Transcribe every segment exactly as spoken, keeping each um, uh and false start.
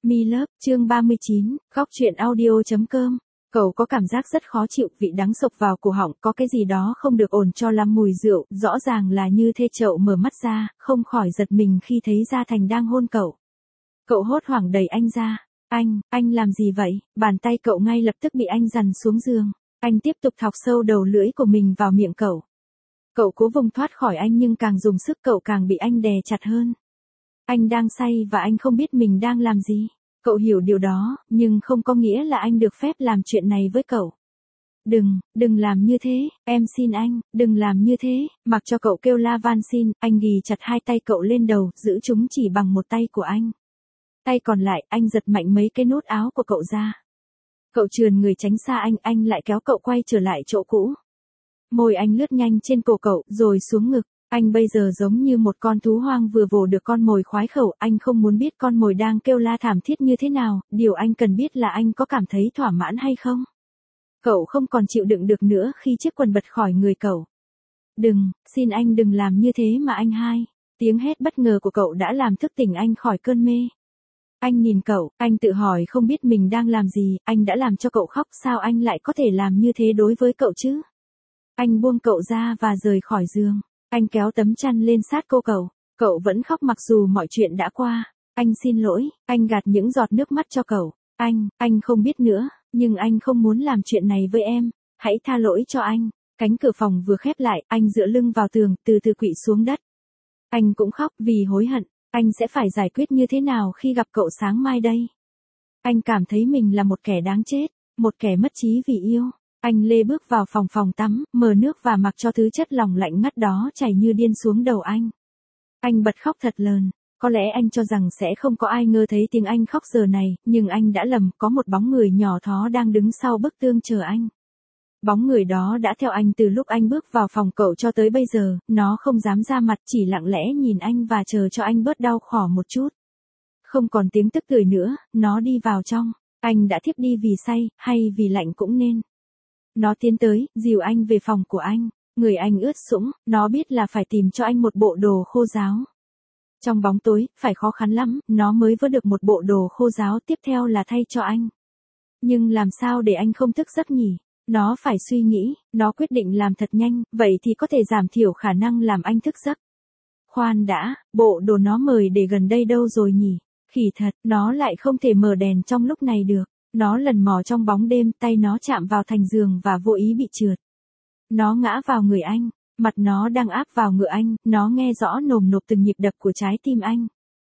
Mi Love, chương ba mươi chín, góc truyện audio.com. Cậu có cảm giác rất khó chịu, vị đắng sộc vào cổ họng, có cái gì đó không được ổn cho lắm, mùi rượu, rõ ràng là như thế. Chậu mở mắt ra, không khỏi giật mình khi thấy Gia Thành đang hôn cậu. Cậu hốt hoảng đẩy anh ra. Anh, anh làm gì vậy? Bàn tay cậu ngay lập tức bị anh giằng xuống giường. Anh tiếp tục thọc sâu đầu lưỡi của mình vào miệng cậu. Cậu cố vùng thoát khỏi anh nhưng càng dùng sức cậu càng bị anh đè chặt hơn. Anh đang say và anh không biết mình đang làm gì. Cậu hiểu điều đó, nhưng không có nghĩa là anh được phép làm chuyện này với cậu. Đừng, đừng làm như thế, em xin anh, đừng làm như thế. Mặc cho cậu kêu la van xin, anh ghì chặt hai tay cậu lên đầu, giữ chúng chỉ bằng một tay của anh. Tay còn lại, anh giật mạnh mấy cái nút áo của cậu ra. Cậu trườn người tránh xa anh, anh lại kéo cậu quay trở lại chỗ cũ. Môi anh lướt nhanh trên cổ cậu, rồi xuống ngực. Anh bây giờ giống như một con thú hoang vừa vồ được con mồi khoái khẩu, anh không muốn biết con mồi đang kêu la thảm thiết như thế nào, điều anh cần biết là anh có cảm thấy thỏa mãn hay không. Cậu không còn chịu đựng được nữa khi chiếc quần bật khỏi người cậu. Đừng, xin anh đừng làm như thế mà anh hai. Tiếng hét bất ngờ của cậu đã làm thức tỉnh anh khỏi cơn mê. Anh nhìn cậu, anh tự hỏi không biết mình đang làm gì, anh đã làm cho cậu khóc, sao anh lại có thể làm như thế đối với cậu chứ? Anh buông cậu ra và rời khỏi giường. Anh kéo tấm chăn lên sát cô cậu. Cậu vẫn khóc mặc dù mọi chuyện đã qua. Anh xin lỗi, anh gạt những giọt nước mắt cho cậu. Anh, anh không biết nữa, nhưng anh không muốn làm chuyện này với em. Hãy tha lỗi cho anh. Cánh cửa phòng vừa khép lại, anh dựa lưng vào tường, từ từ quỵ xuống đất. Anh cũng khóc vì hối hận. Anh sẽ phải giải quyết như thế nào khi gặp cậu sáng mai đây? Anh cảm thấy mình là một kẻ đáng chết, một kẻ mất trí vì yêu. Anh lê bước vào phòng phòng tắm, mở nước và mặc cho thứ chất lỏng lạnh ngắt đó chảy như điên xuống đầu anh. Anh bật khóc thật lớn. Có lẽ anh cho rằng sẽ không có ai ngờ thấy tiếng anh khóc giờ này, nhưng anh đã lầm, có một bóng người nhỏ thó đang đứng sau bức tường chờ anh. Bóng người đó đã theo anh từ lúc anh bước vào phòng cậu cho tới bây giờ, nó không dám ra mặt, chỉ lặng lẽ nhìn anh và chờ cho anh bớt đau khổ một chút. Không còn tiếng tức tưởi nữa, nó đi vào trong. Anh đã thiếp đi vì say, hay vì lạnh cũng nên. Nó tiến tới, dìu anh về phòng của anh. Người anh ướt sũng, nó biết là phải tìm cho anh một bộ đồ khô ráo. Trong bóng tối, phải khó khăn lắm, nó mới vơ được một bộ đồ khô ráo, tiếp theo là thay cho anh. Nhưng làm sao để anh không thức giấc nhỉ? Nó phải suy nghĩ, nó quyết định làm thật nhanh, vậy thì có thể giảm thiểu khả năng làm anh thức giấc. Khoan đã, bộ đồ nó mời để gần đây đâu rồi nhỉ? Khỉ thật, nó lại không thể mở đèn trong lúc này được. Nó lần mò trong bóng đêm, tay nó chạm vào thành giường và vô ý bị trượt. Nó ngã vào người anh, mặt nó đang áp vào ngực anh, nó nghe rõ nồm nộp từng nhịp đập của trái tim anh.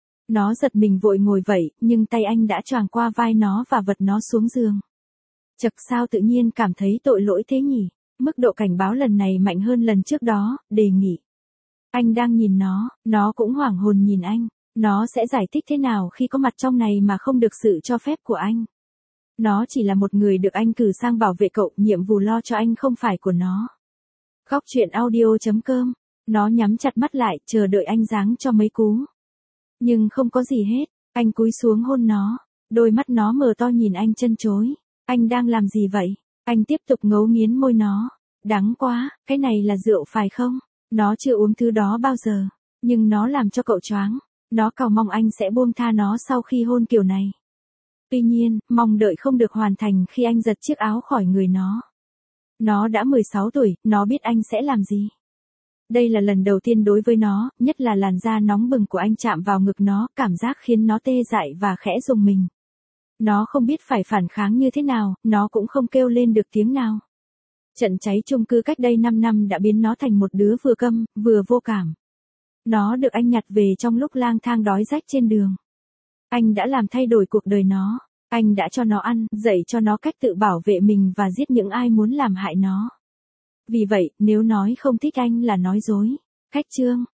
Nó giật mình vội ngồi vậy, nhưng tay anh đã choàng qua vai nó và vật nó xuống giường. Chật, sao tự nhiên cảm thấy tội lỗi thế nhỉ? Mức độ cảnh báo lần này mạnh hơn lần trước đó, đề nghị. Anh đang nhìn nó, nó cũng hoảng hồn nhìn anh. Nó sẽ giải thích thế nào khi có mặt trong này mà không được sự cho phép của anh? Nó chỉ là một người được anh cử sang bảo vệ cậu, nhiệm vụ lo cho anh không phải của nó. Góc truyện audio.com. Nó nhắm chặt mắt lại, chờ đợi anh giáng cho mấy cú. Nhưng không có gì hết, anh cúi xuống hôn nó. Đôi mắt nó mở to nhìn anh chân chối. Anh đang làm gì vậy? Anh tiếp tục ngấu nghiến môi nó. Đắng quá, cái này là rượu phải không? Nó chưa uống thứ đó bao giờ. Nhưng nó làm cho cậu choáng. Nó cầu mong anh sẽ buông tha nó sau khi hôn kiểu này. Tuy nhiên, mong đợi không được hoàn thành khi anh giật chiếc áo khỏi người nó. Nó đã mười sáu tuổi, nó biết anh sẽ làm gì. Đây là lần đầu tiên đối với nó, nhất là làn da nóng bừng của anh chạm vào ngực nó, cảm giác khiến nó tê dại và khẽ rùng mình. Nó không biết phải phản kháng như thế nào, nó cũng không kêu lên được tiếng nào. Trận cháy chung cư cách đây năm năm đã biến nó thành một đứa vừa câm, vừa vô cảm. Nó được anh nhặt về trong lúc lang thang đói rách trên đường. Anh đã làm thay đổi cuộc đời nó. Anh đã cho nó ăn, dạy cho nó cách tự bảo vệ mình và giết những ai muốn làm hại nó. Vì vậy, nếu nói không thích anh là nói dối. Khách chương.